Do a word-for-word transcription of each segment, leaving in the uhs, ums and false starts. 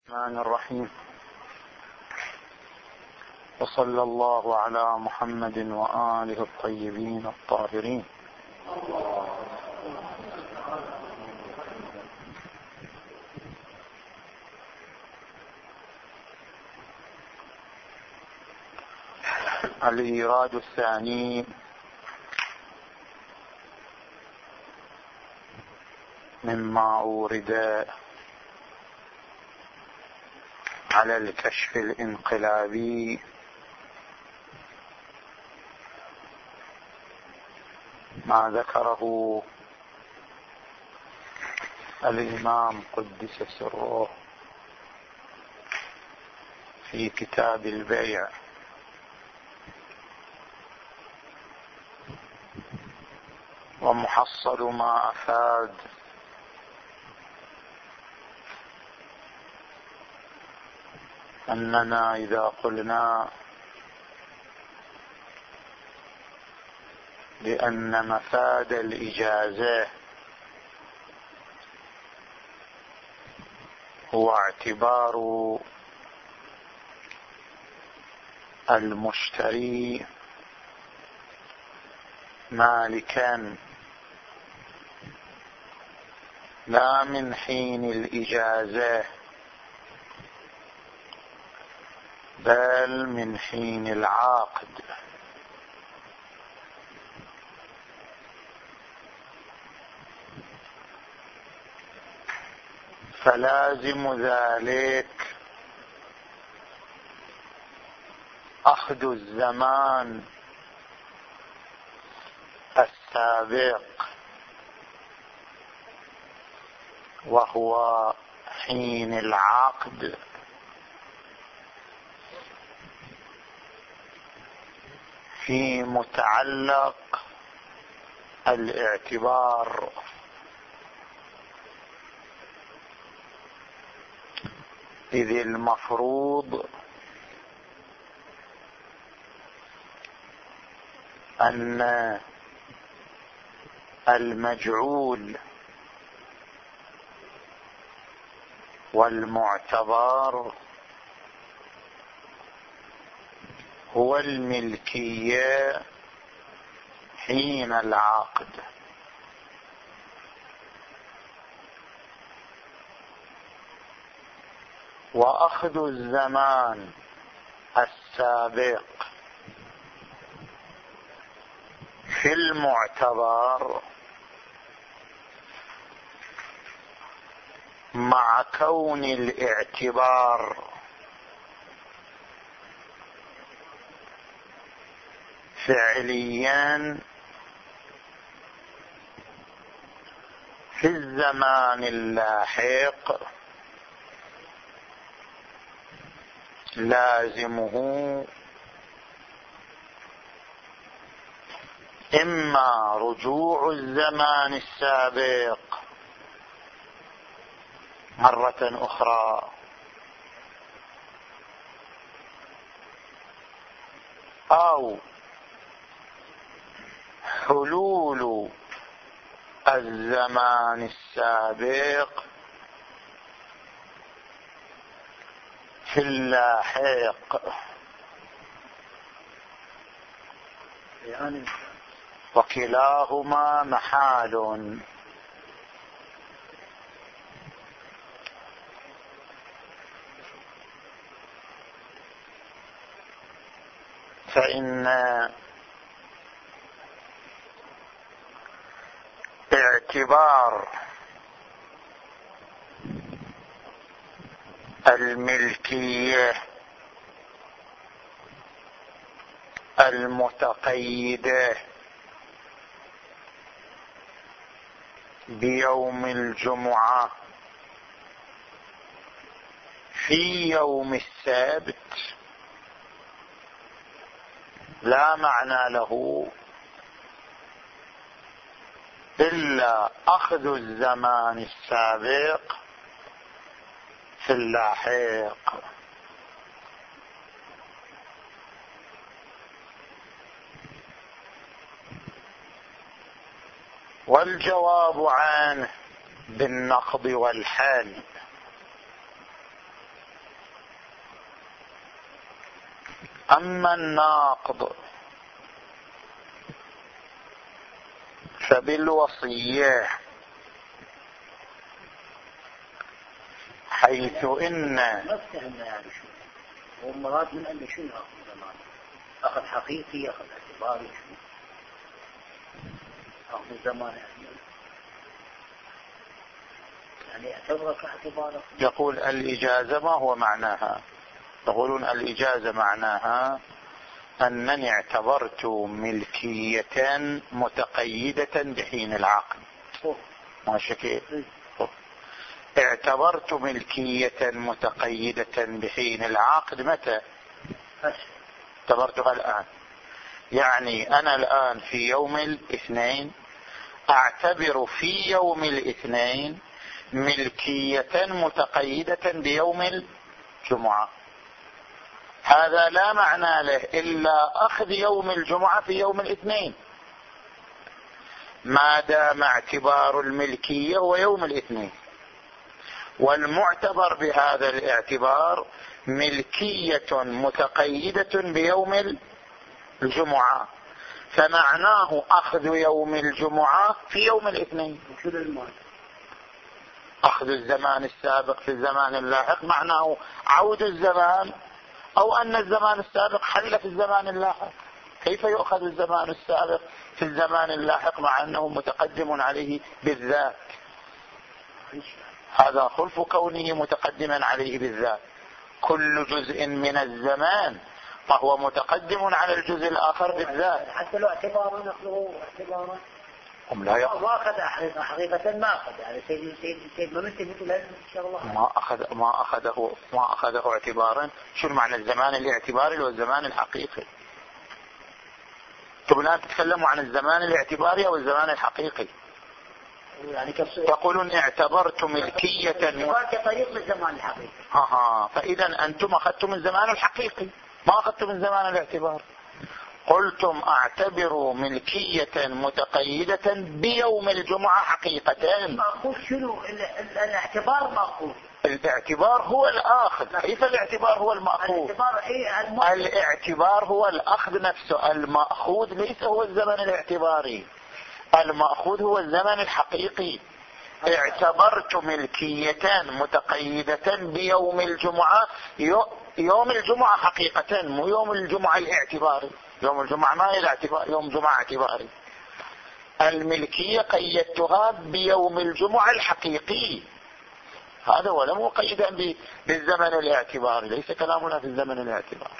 الرحمن الرحيم. وصلى الله على محمد وآله الطيبين الطاهرين. الإيراد الثاني مما أورد على الكشف الانقلابي ما ذكره الإمام قدس سره في كتاب البيع، ومحصل ما أفاد أننا إذا قلنا بأن مفاد الإجازة هو اعتبار المشتري مالكا لا من حين الإجازة بل من حين العقد، فلازم ذلك أخذ الزمان السابق وهو حين العقد، في متعلق الاعتبار، إذ المفروض أن المجعول والمعتبر هو الملكية حين العقد، وأخذ الزمان السابق في المعتبر مع كون الاعتبار فعليا في الزمان اللاحق لازمه إما رجوع الزمان السابق مرة أخرى، أو حلول الزمان السابق في اللاحق، يعني وكلاهما محال. فإن اعتبار الملكية المتقيدة بيوم الجمعة في يوم السبت لا معنى له إلا أخذ الزمان السابق في اللاحق. والجواب عنه بالنقض والحل، أما الناقض فبالوصية، حيث إن ما افتهمنا يعني شو هو المراد من أن شو أخذ زمان، أخذ حقيقي، أخذ اعتباري، شو أخذ الزمان يعني يعني اعتبرك اعتبارك. يقول الإجازة ما هو معناها؟ يقولون الإجازة معناها أنني اعتبرت ملكية متقيدة بحين العقد. ماشي كيف؟ اعتبرت ملكية متقيدة بحين العقد متى؟ اعتبرتها الآن. يعني أنا الآن في يوم الاثنين أعتبر في يوم الاثنين ملكية متقيدة بيوم الجمعة. هذا لا معنى له إلا أخذ يوم الجمعة في يوم الاثنين، ما دام اعتبار الملكية هو يوم الاثنين، والمعتبر بهذا الاعتبار ملكية متقيدة بيوم الجمعة، فمعناه أخذ يوم الجمعة في يوم الاثنين. أخذ الزمان السابق في الزمان اللاحق معناه عود الزمان، أو أن الزمان السابق حل في الزمان اللاحق. كيف يؤخذ الزمان السابق في الزمان اللاحق مع أنه متقدم عليه بالذات؟ هذا خلف كونه متقدما عليه بالذات. كل جزء من الزمان فهو متقدم على الجزء الآخر بالذات. حتى لو اعتبارا نقله اعتبارا هم لا يأخذ. ما أخذ حقيقة ما أخذ يعني سيد سيد سيد ما مثل مثل هذا إن شاء الله. ما أخذ ما أخذه ما أخذه اعتبارا. شو معنى الزمان الاعتباري والزمان الحقيقي؟ طب الآن تتكلموا عن الزمان الاعتباري أو الزمان الحقيقي؟ يعني يقولون اعتبرت ملكية كطريق للزمان الحقيقي. ها فإذا أنتم أخذتم الزمان الحقيقي ما أخذتم الزمان الاعتبار. قلتم اعتبروا ملكية متقيدة بيوم الجمعة حقيقتان. مأخوذ شنو؟ الاعتبار مأخوذ. الاعتبار هو الآخذ. كيف الاعتبار هو المأخوذ؟ الاعتبار, إيه الاعتبار هو الأخذ نفسه. المأخوذ ليس هو الزمن الاعتباري، المأخوذ هو الزمن الحقيقي. اعتبرت ملكية متقيدة بيوم الجمعة، يوم الجمعة حقيقة مو يوم الجمعة الاعتباري. يوم الجمعة ما هي الاعتبار، يوم جمعة اعتباري. الملكية قيدتها بيوم الجمعة الحقيقي، هذا ولا مو قيدا بالزمن الاعتباري. ليس كلامنا في الزمن الاعتباري.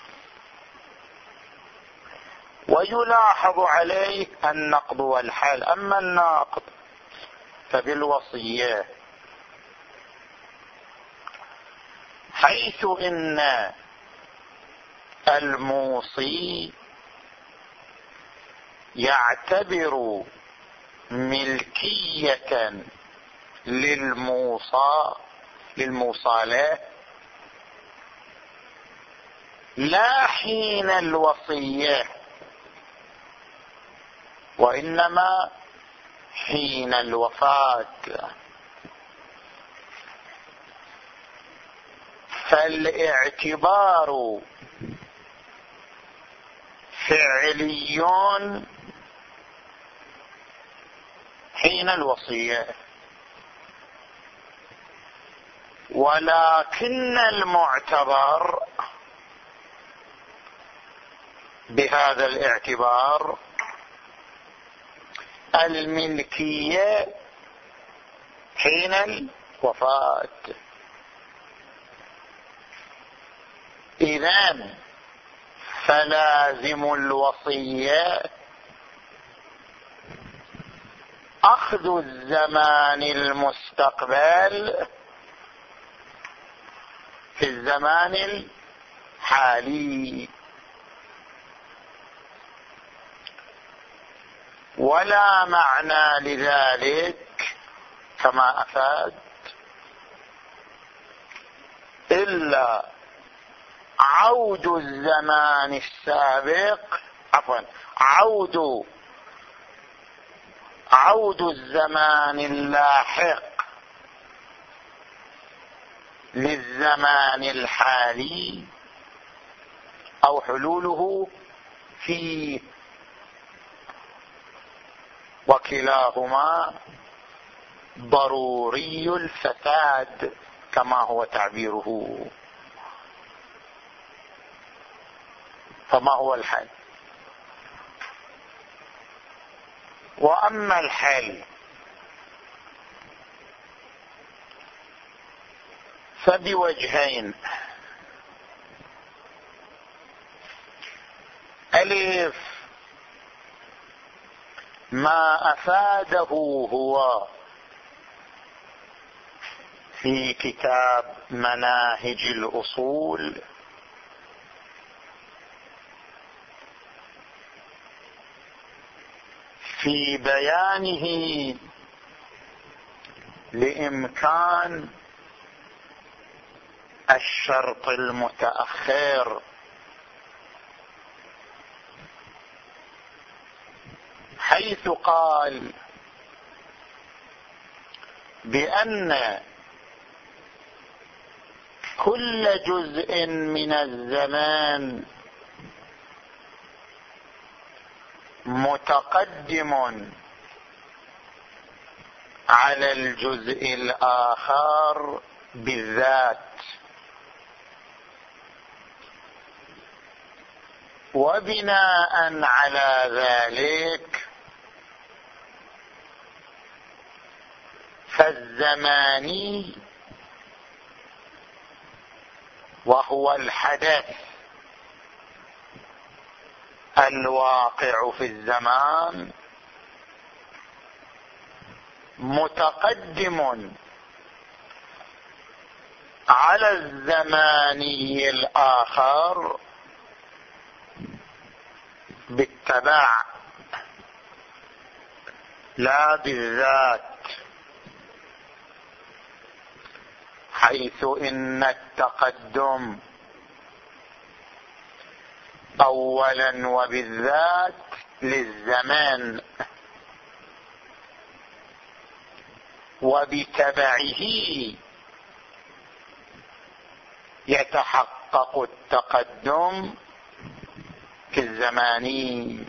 ويلاحظ عليه النقض والحال. أما الناقض فبالوصية، حيث إن الموصي يعتبر ملكية للموصى للموصى لا حين الوصية، وإنما حين الوفاة. فالاعتبار فعلي حين الوصية، ولكن المعتبر بهذا الاعتبار الملكية حين الوفاة. إذن فلازم الوصية أخذ الزمان المستقبل في الزمان الحالي، ولا معنى لذلك كما أفاد إلا عود الزمان السابق عفوا عود عود الزمان اللاحق للزمان الحالي أو حلوله فيه، وكلاهما ضروري الفساد كما هو تعبيره. فما هو الحل؟ وأما الحل فبوجهين: ألف ما أفاده هو في كتاب مناهج الأصول في بيانه لإمكان الشرط المتأخر، حيث قال بأن كل جزء من الزمان متقدم على الجزء الآخر بالذات، وبناء على ذلك فالزماني وهو الحدث الواقع في الزمان متقدم على الزماني الآخر بالتبع لا بالذات، حيث إن التقدم أولا وبالذات للزمان، وبتبعه يتحقق التقدم في الزماني.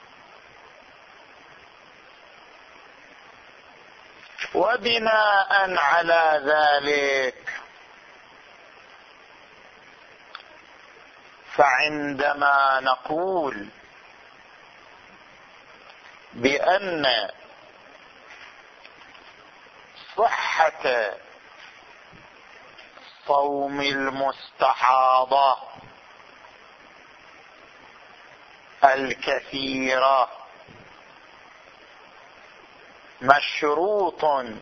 وبناء على ذلك فعندما نقول بأن صحة صوم المستحاضة الكثيرة مشروط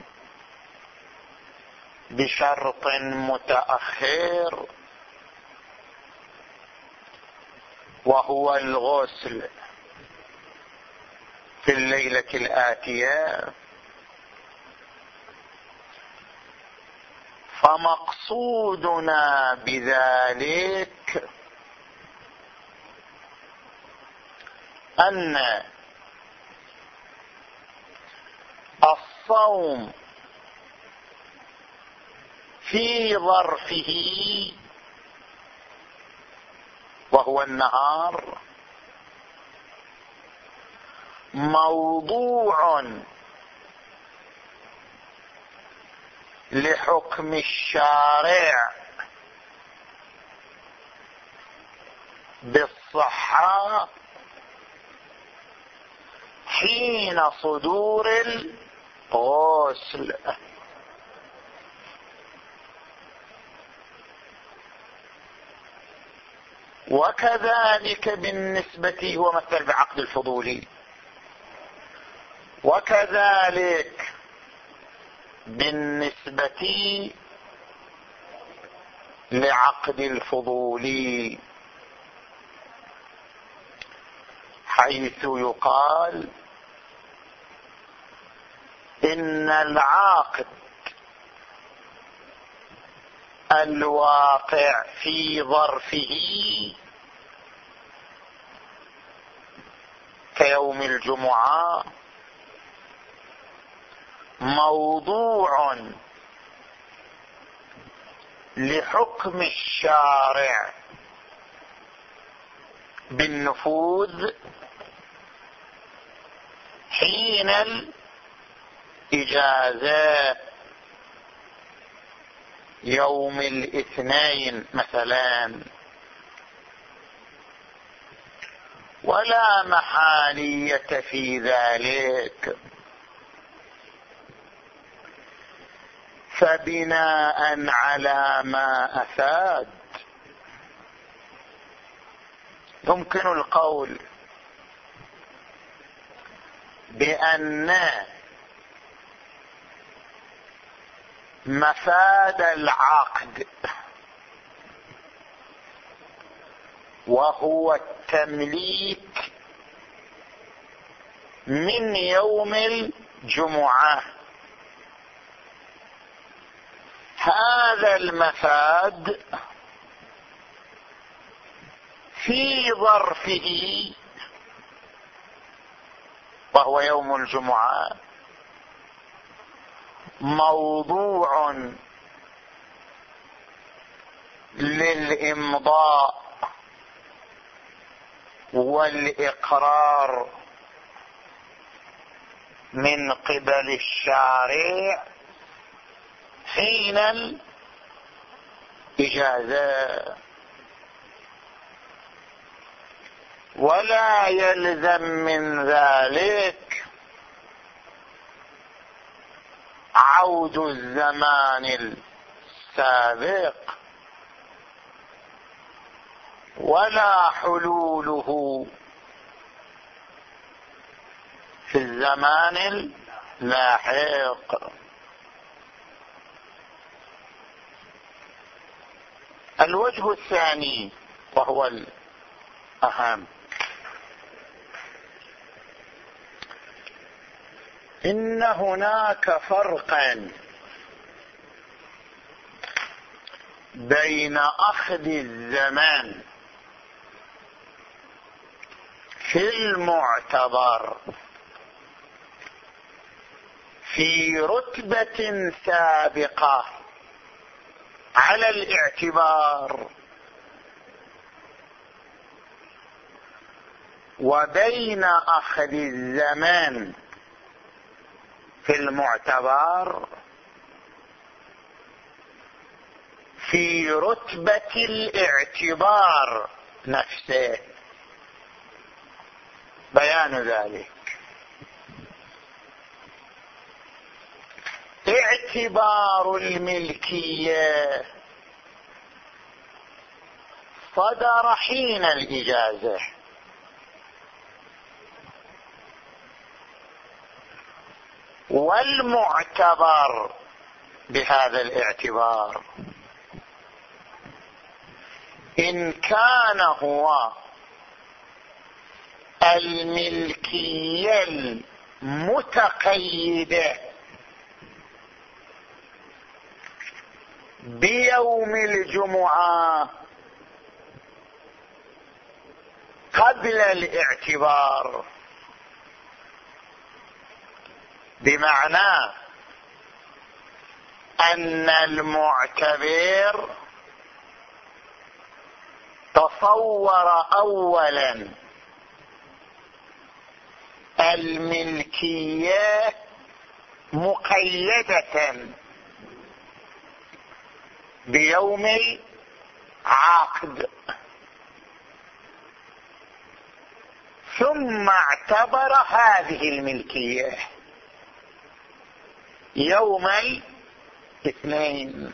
بشرط متأخر وهو الغسل في الليلة الآتية، فمقصودنا بذلك أن الصوم في ظرفه وهو النهار موضوع لحكم الشارع بالصحة حين صدور الغسل، وكذلك بالنسبة هو مثل بعقد الفضولي، وكذلك بالنسبة لعقد الفضولي، حيث يقال إن العاقد الواقع في ظرفه كيوم الجمعة موضوع لحكم الشارع بالنفوذ حين الإجازة، يوم الاثنين مثلا، ولا محالية في ذلك. فبناء على ما أفاد يمكن القول بأن مفاد العقد وهو التمليك من يوم الجمعة، هذا المفاد في ظرفه وهو يوم الجمعة موضوع للإمضاء والإقرار من قبل الشارع حين الإجازة، ولا يلزم من ذلك عود الزمان السابق ولا حلوله في الزمان اللاحق. الوجه الثاني وهو الأهم، إن هناك فرقا بين أخذ الزمان في المعتبر في رتبة سابقة على الاعتبار وبين أخذ الزمان في المعتبر في رتبة الاعتبار نفسه. بيان ذلك: اعتبار الملكية صدر حين الإجازة، والمعتبر بهذا الاعتبار إن كان هو الملكية المتقيدة بيوم الجمعة قبل الاعتبار، بمعنى أن المعتبر تصور أولا الملكية مقيدة بيوم العقد، ثم اعتبر هذه الملكية يوم الاثنين،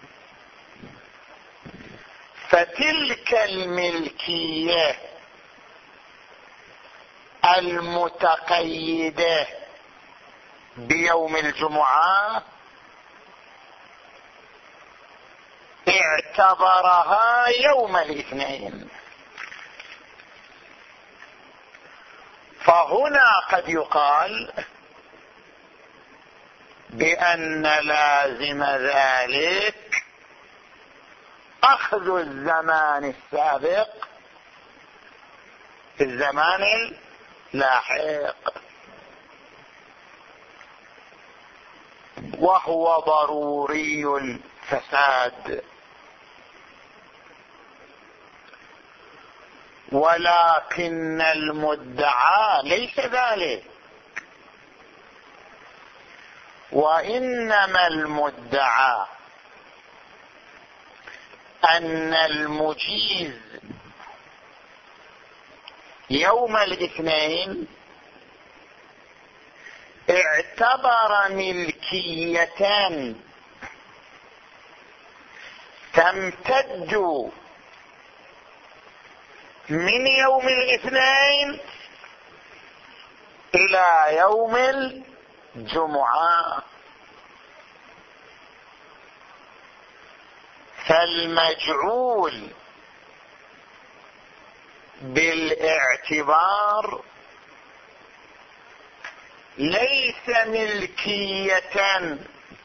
فتلك الملكية المتقيدة بيوم الجمعة اعتبرها يوم الاثنين. فهنا قد يقال بأن لازم ذلك أخذ الزمان السابق في الزمان اللاحق، وهو ضروري الفساد. ولكن المدعى ليس ذلك، وإنما المدعى أن المجيز يوم الاثنين اعتبر ملكية تمتد من يوم الاثنين إلى يوم الجمعة. فالمجعول بالاعتبار ليس ملكية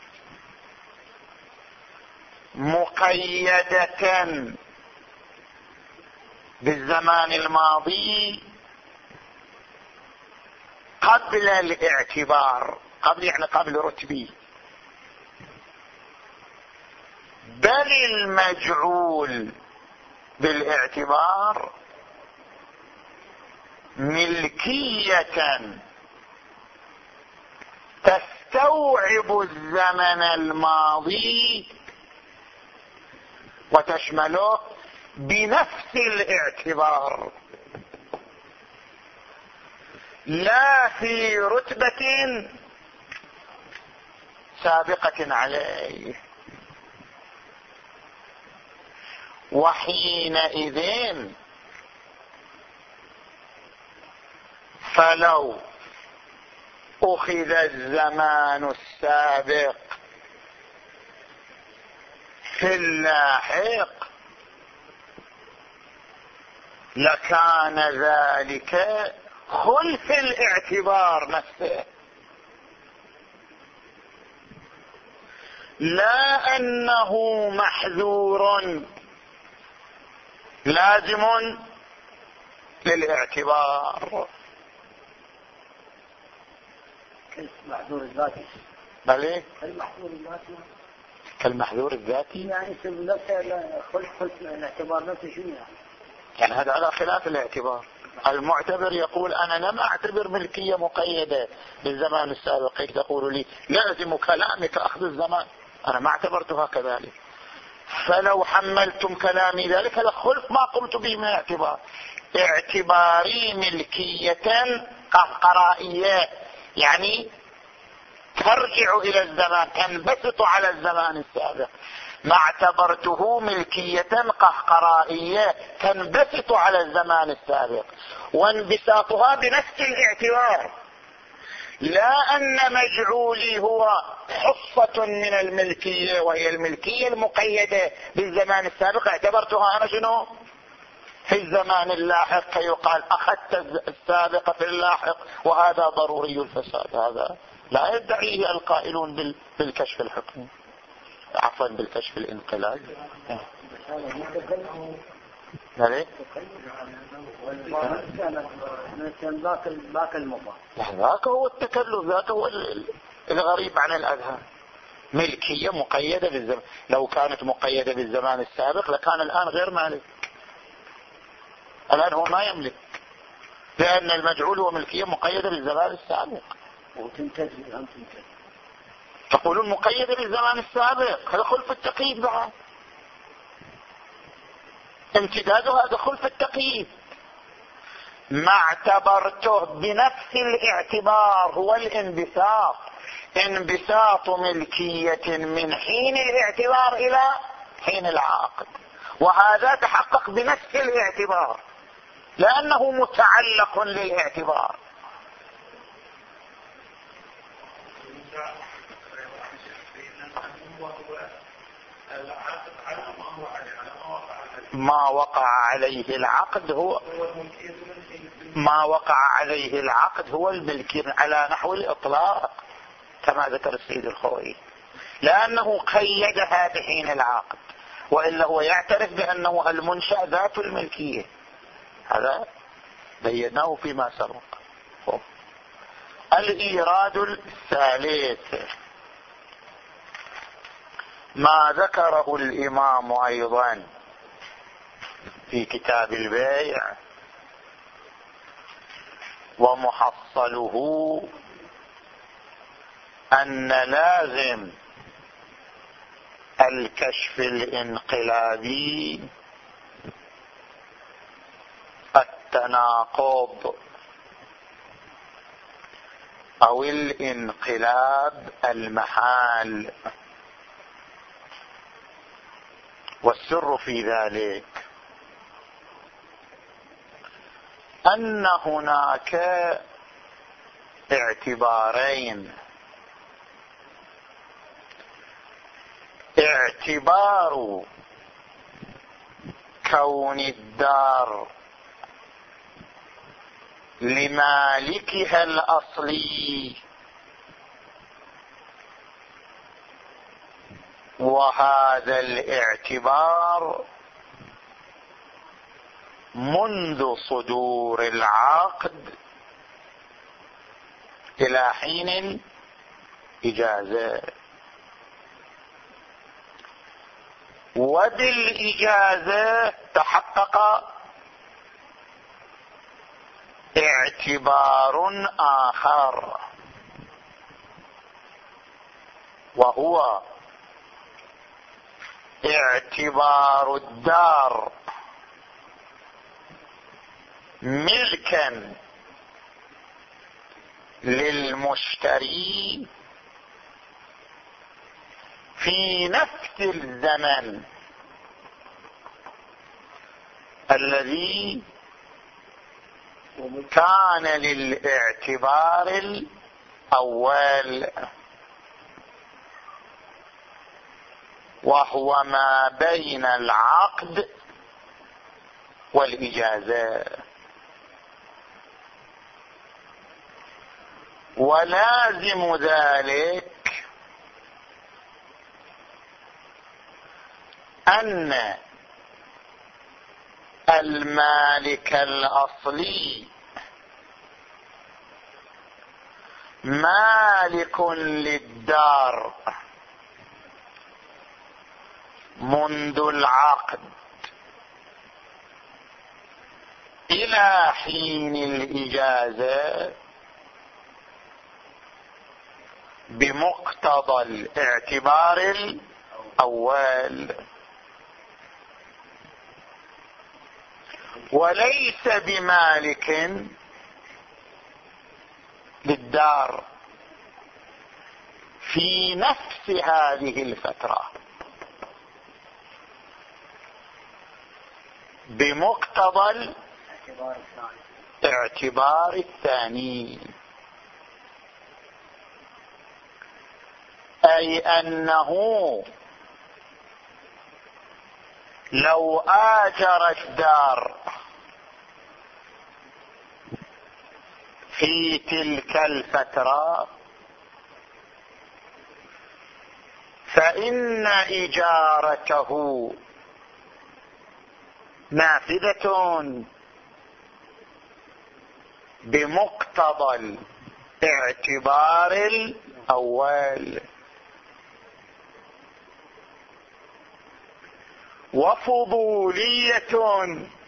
مقيدة بالزمان الماضي قبل الاعتبار، قبل يعني قبل رتبي، بل المجعول بالاعتبار ملكية تستوعب الزمن الماضي وتشمله بنفس الاعتبار، لا في رتبة سابقة عليه. وحينئذ فلو أخذ الزمان السابق في اللاحق لكان ذلك خلف الاعتبار نفسه، لا أنه محذور لازم للاعتبار. كالمحذور الذاتي. بلى كالمحذور الذاتي. كالمحذور الذاتي يعني نفسه خلف خلف الاعتبار نفسه شو يعني؟ يعني هذا على خلاف الاعتبار. المعتبر يقول أنا لم أعتبر ملكية مقيدة بالزمان السابق، تقول لي لازم كلامك أخذ الزمان، أنا ما اعتبرتها كذلك. فلو حملتم كلامي ذلك هذا خلف ما قمت به من اعتبار. اعتباري ملكية قهقرائية، يعني ترجع إلى الزمان، تنبسط على الزمان السابق. ما اعتبرته ملكية قهقرائية تنبسط على الزمان السابق، وانبساطها بنفس الاعتبار، لا أن مجعولي هو حصة من الملكية وهي الملكية المقيدة بالزمان السابق اعتبرتها أنا شنو في الزمان اللاحق، فيقال أخذت السابق في اللاحق وهذا ضروري الفساد. هذا لا يدعيه القائلون بالكشف الحكمي، عفوا بالكشف الانقلابي. ليه؟ ذاك هو التكلف، ذاك هو الغريب عن الأذهان. ملكية مقيدة بالزمان، لو كانت مقيدة بالزمان السابق لكان الآن غير مالك، الآن هو ما يملك، لأن المجعول هو ملكية مقيدة بالزمان السابق. وتنتهي الآن تنتهي. تقولون مقيدة بالزمان السابق، هذا خلف التقييد بعد، امتدادها هذا خلف التقييد. ما اعتبرته بنفس الاعتبار هو الانبساط، انبساط ملكية من حين الاعتبار إلى حين العقد، وهذا تحقق بنفس الاعتبار لأنه متعلق للاعتبار. ما وقع عليه العقد هو ما وقع عليه العقد هو الملكي على نحو الإطلاق كما ذكر السيد الخوئي، لأنه قيدها بحين العقد، وإلا هو يعترف بأنه المنشأ ذات الملكية. هذا بيناه فيما سبق. الإيراد الثالث ما ذكره الإمام أيضا في كتاب البيع ومحصله أن لازم الكشف الانقلابي التناقض أو الانقلاب المحال. والسر في ذلك أن هناك اعتبارين: اعتبار كون الدار لمالكها الأصلي، وهذا الاعتبار منذ صدور العقد إلى حين الإجازة، وبالإجازة تحقق اعتبار آخر، وهو اعتبار الدار ملكا للمشتري في نفس الزمن الذي كان للاعتبار الأول، وهو ما بين العقد والإجازة. ولازم ذلك أن المالك الأصلي مالك للدار منذ العقد إلى حين الإجازة بمقتضى الاعتبار الأول، وليس بمالك للدار في نفس هذه الفترة بمقتضى الاعتبار الثاني، أي أنه لو آجر الدار في تلك الفترة فإن إجارته نافذة بمقتضى الاعتبار الأول، وفضولية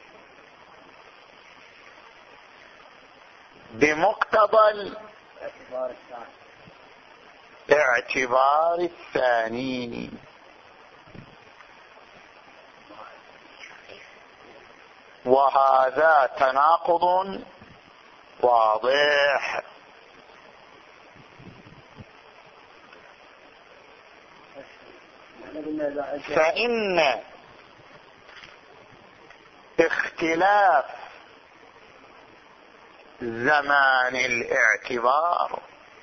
بمقتضى الاعتبار الثاني. وهذا تناقض واضح. فإن اختلاف زمان الاعتبار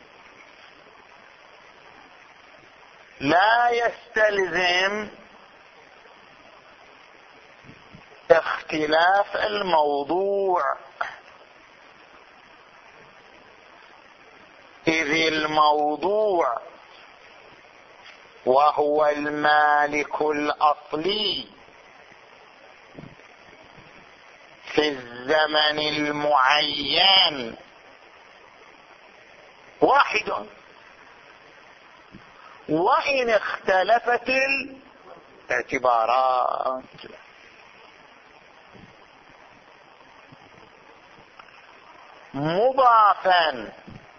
لا يستلزم اختلاف الموضوع، إذ الموضوع وهو المالك الأصلي في الزمن المعين واحد، وإن اختلفت الاعتبارات. مضافا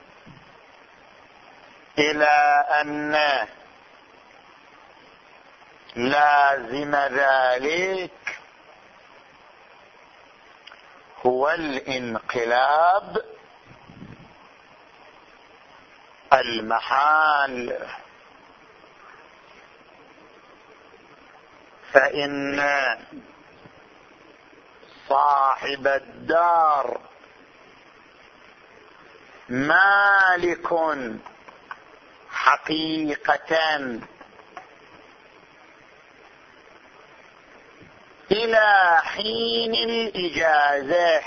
إلى أن لازم ذلك هو الانقلاب المحال، فإن صاحب الدار مالك حقيقة إلى حين الإجازة،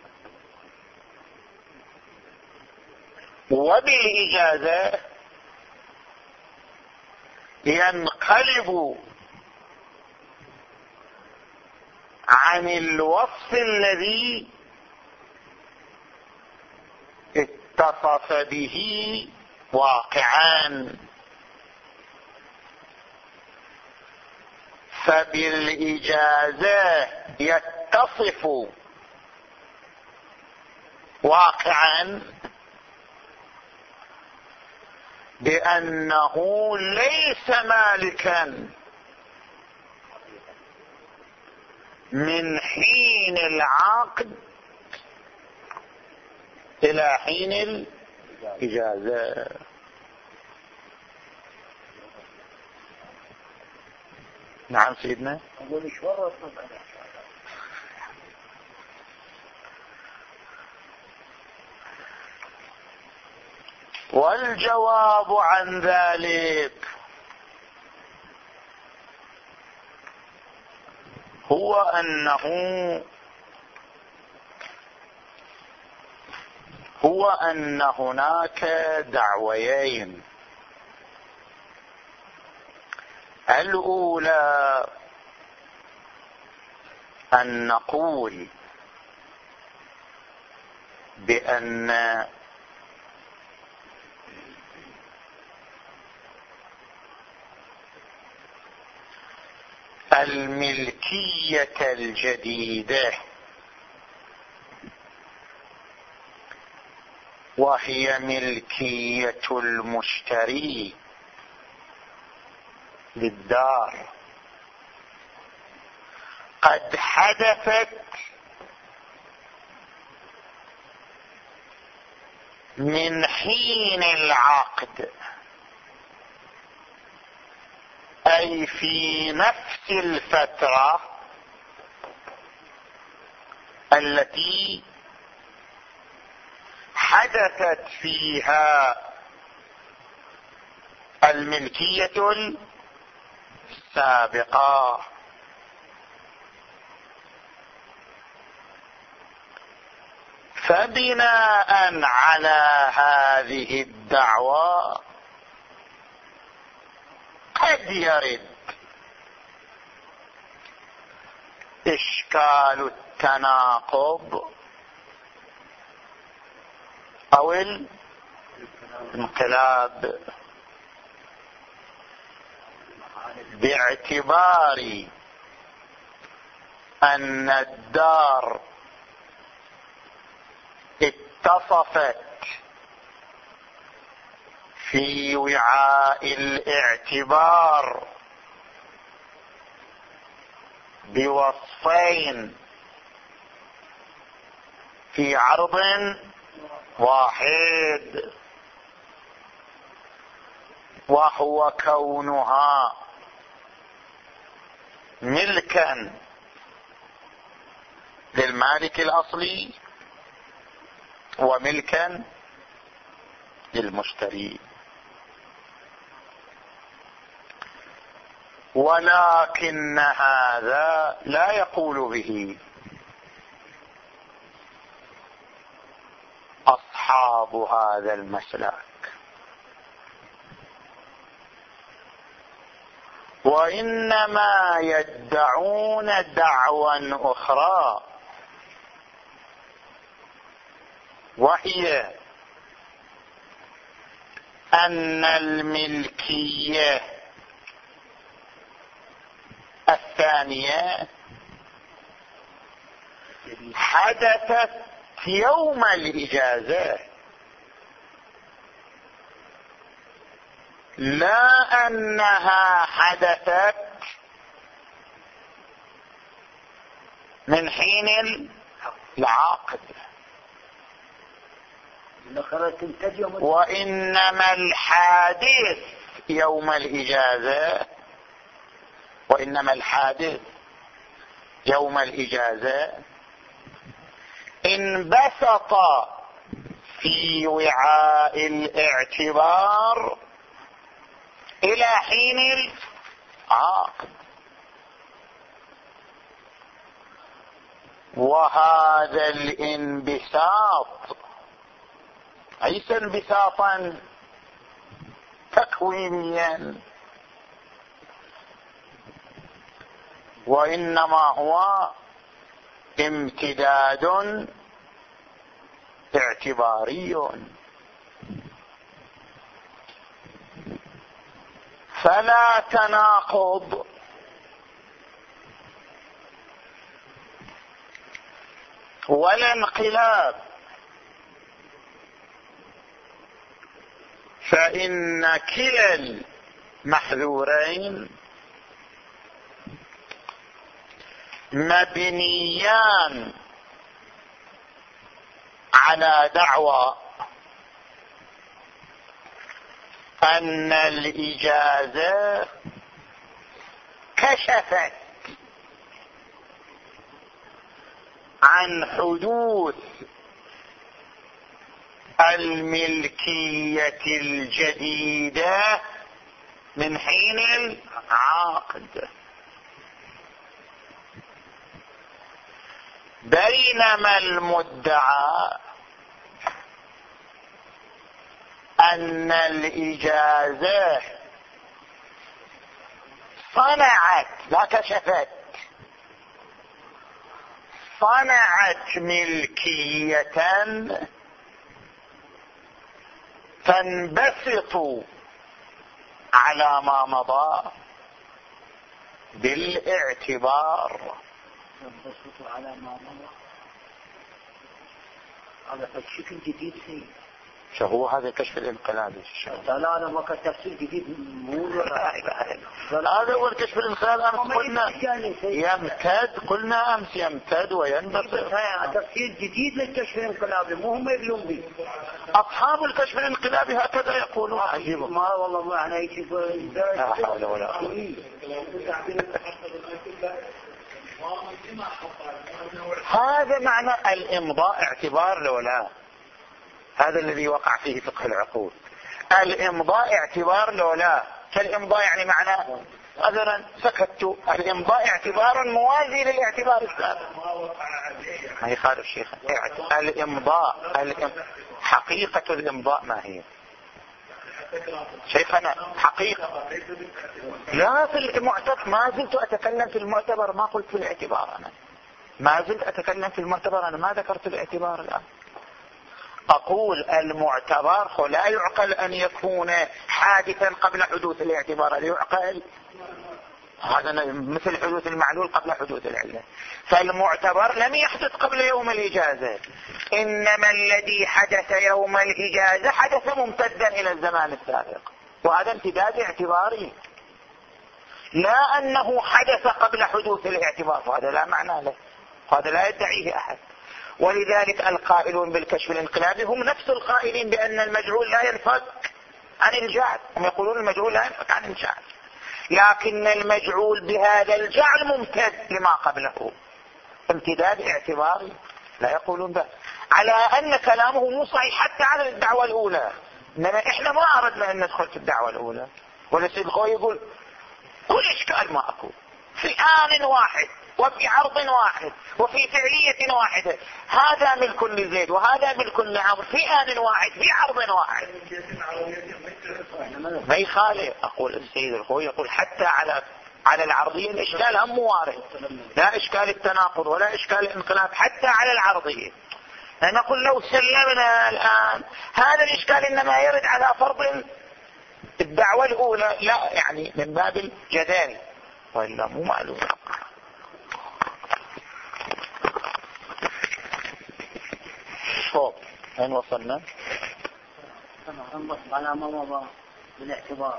وبالإجازة ينقلب عن الوصف الذي اتصف به واقعا، فبالإجازة يتصف واقعا بأنه ليس مالكا من حين العقد إلى حين الإجازة. نعم سيدنا. والجواب عن ذلك هو أنه هو أن هناك دعويين. الأولى أن نقول بأن الملكية الجديدة وهي ملكية المشتري للدار قد حدثت من حين العقد، أي في نفس الفترة التي حدثت فيها الملكية السابقة. فبناء على هذه الدعوى قد يرد إشكال التناقض أو الانقلاب، باعتبار أن الدار اتصفت في وعاء الاعتبار بوصفين في عرض واحد، وهو كونها ملكا للمالك الأصلي وملكا للمشتري. ولكن هذا لا يقول به أصحاب هذا المسلك، وإنما يدعون دعوى أخرى، وهي أن الملكية الثانية حدثت يوم الإجازة، لا أنها حدثت من حين العقد، وإنما الحادث يوم الإجازة وإنما الحادث يوم الإجازة انبسط في وعاء الاعتبار إلى حين العقد، وهذا الانبساط ليس انبساطا تكوينيا، وإنما هو امتداد اعتباري، فلا تناقض ولا انقلاب، فإن كلا المحذورين مبنيان على دعوى أن الإجازة كشفت عن حدوث الملكية الجديدة من حين العقد، بينما المدعى أن الإجازة صنعت لا كشفت، صنعت ملكية تنبسط على ما مضى بالاعتبار. تنبسط على ما مضى، هذا شكل جديد فيه. شو هو هذا كشف الانقلابي؟ لا لا ما كان تفسير جديد مو هذا هو الكشف الانقلابي. أمس قلنا يمتد، قلنا أمس يمتد وينبسط. تفسير جديد للكشف الانقلابي، مو هم يقولون به أصحاب الكشف الانقلابي هكذا يقولون. عجيب. ما والله ما احنا هيك. لا حول ولا قوة. هذا معنى الإمضاء اعتبار لو لا، هذا الذي وقع فيه فقه العقود. الإمضاء اعتبار لو لا، كالإمضاء يعني معنى أذرا سكت، الإمضاء اعتبار موازي للاعتبار السابق. ما يخالف شيخ الإمضاء. الإم... حقيقة الإمضاء ما هي شيخنا؟ حقيقة لا في المعتبر، ما زلت أتكلم في المعتبر، ما قلت في الاعتبار. أنا ما زلت أتكلم في المعتبر، أنا ما ذكرت الاعتبار الآن. أقول المعتبر لا يعقل أن يكون حادثا قبل حدوث الاعتبار، لا يعقل، هذا مثل حدوث المعلول قبل حدوث العلة. فالمعتبر لم يحدث قبل يوم الإجازة، إنما الذي حدث يوم الإجازة حدث ممتدا إلى الزمان السابق، وهذا امتداد اعتباري، لا أنه حدث قبل حدوث الاعتبار، فهذا لا معنى له، هذا لا يدعيه أحد. ولذلك القائلون بالكشف الانقلابي هم نفس القائلين بأن المجعول لا ينفك عن الجعل، هم يقولون المجعول لا ينفك عن الجعل، لكن المجعول بهذا الجعل ممتد لما قبله، امتداد اعتباري، لا يقولون به، على أن كلامه مو صحيح حتى على الدعوة الأولى. إنما إحنا ما أردنا أن ندخل في الدعوة الأولى. والسيد الخوي يقول كل إشكال ما أكو في آن واحد وفي عرض واحد وفي فعلية واحدة، هذا ملك لزيد وهذا ملك لعمر في آن واحد في عرض واحد، ما يخالف. أقول السيد الخوي يقول حتى على على العرضية الإشكال هم وارد، لا إشكال التناقض ولا إشكال الانقلاب حتى على العرضية. نقول لو سلمنا الآن هذا الإشكال إنما يرد على فرض الدعوة الأولى، لا يعني من باب الجدال، وإلا مو معلوم. أين وصلنا؟ على ما مضى بالاعتبار.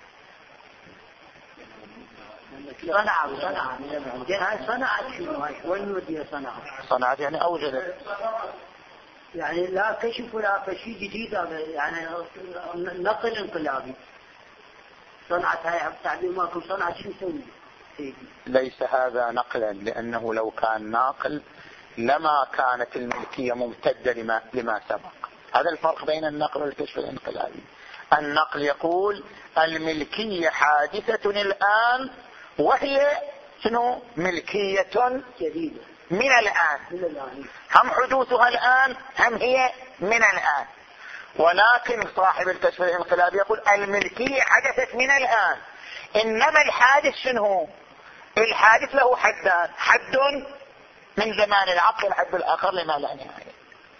صنع صنع صنعت شنو وين ودي صنعت؟ صنعت يعني أوجدت، يعني لا كشف ولا شيء جديد، يعني نقل انقلابي. صنعت هاي تعبير ماكو صنعت شو يسوي؟ ليس هذا نقلا، لأنه لو كان ناقل لما كانت الملكية ممتدة لما, لما سبق. هذا الفرق بين النقل والكشف الانقلابي. النقل يقول الملكية حادثة الآن وهي شنو؟ ملكية جديدة من الآن، هم حدوثها الآن هم هي من الآن. ولكن صاحب الكشف الانقلابي يقول الملكية حدثت من الآن، إنما الحادث شنو؟ الحادث له حدان، حد من زمان العقل والحد الآخر لما لا نهاية.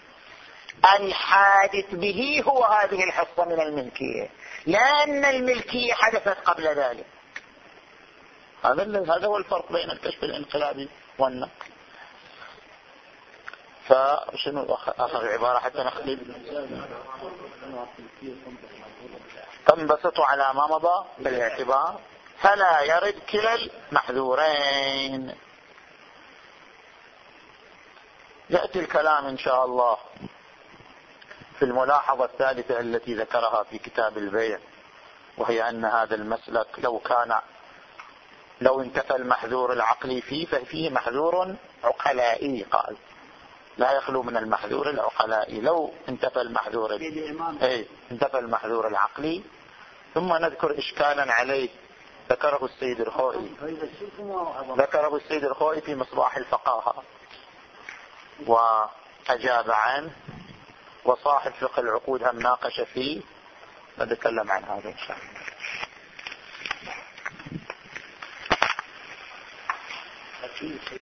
الحادث به هو هذه الحصة من الملكية، لأن الملكية حدثت قبل ذلك. هذا هذا هو الفرق بين الكشف الانقلابي والنقل. فشنو آخر عبارة حتى نختم؟ تنبسط على ما مضى بالاعتبار فلا يرد كلا المحذورين. يأتي الكلام إن شاء الله في الملاحظة الثالثة التي ذكرها في كتاب البيع، وهي أن هذا المسلك لو كان لو انتفى المحذور العقلي فيه ففيه محذور عقلائي، قال لا يخلو من المحذور العقلائي. لو انتفى المحذور اي انتفى المحذور العقلي. ثم نذكر إشكالا عليه ذكره السيد الخوئي ذكره السيد الخوئي في مصباح الفقاهة وأجاب عنه، وصاحب فقه العقود هم ناقش فيه، نتكلم عن هذا إن شاء الله.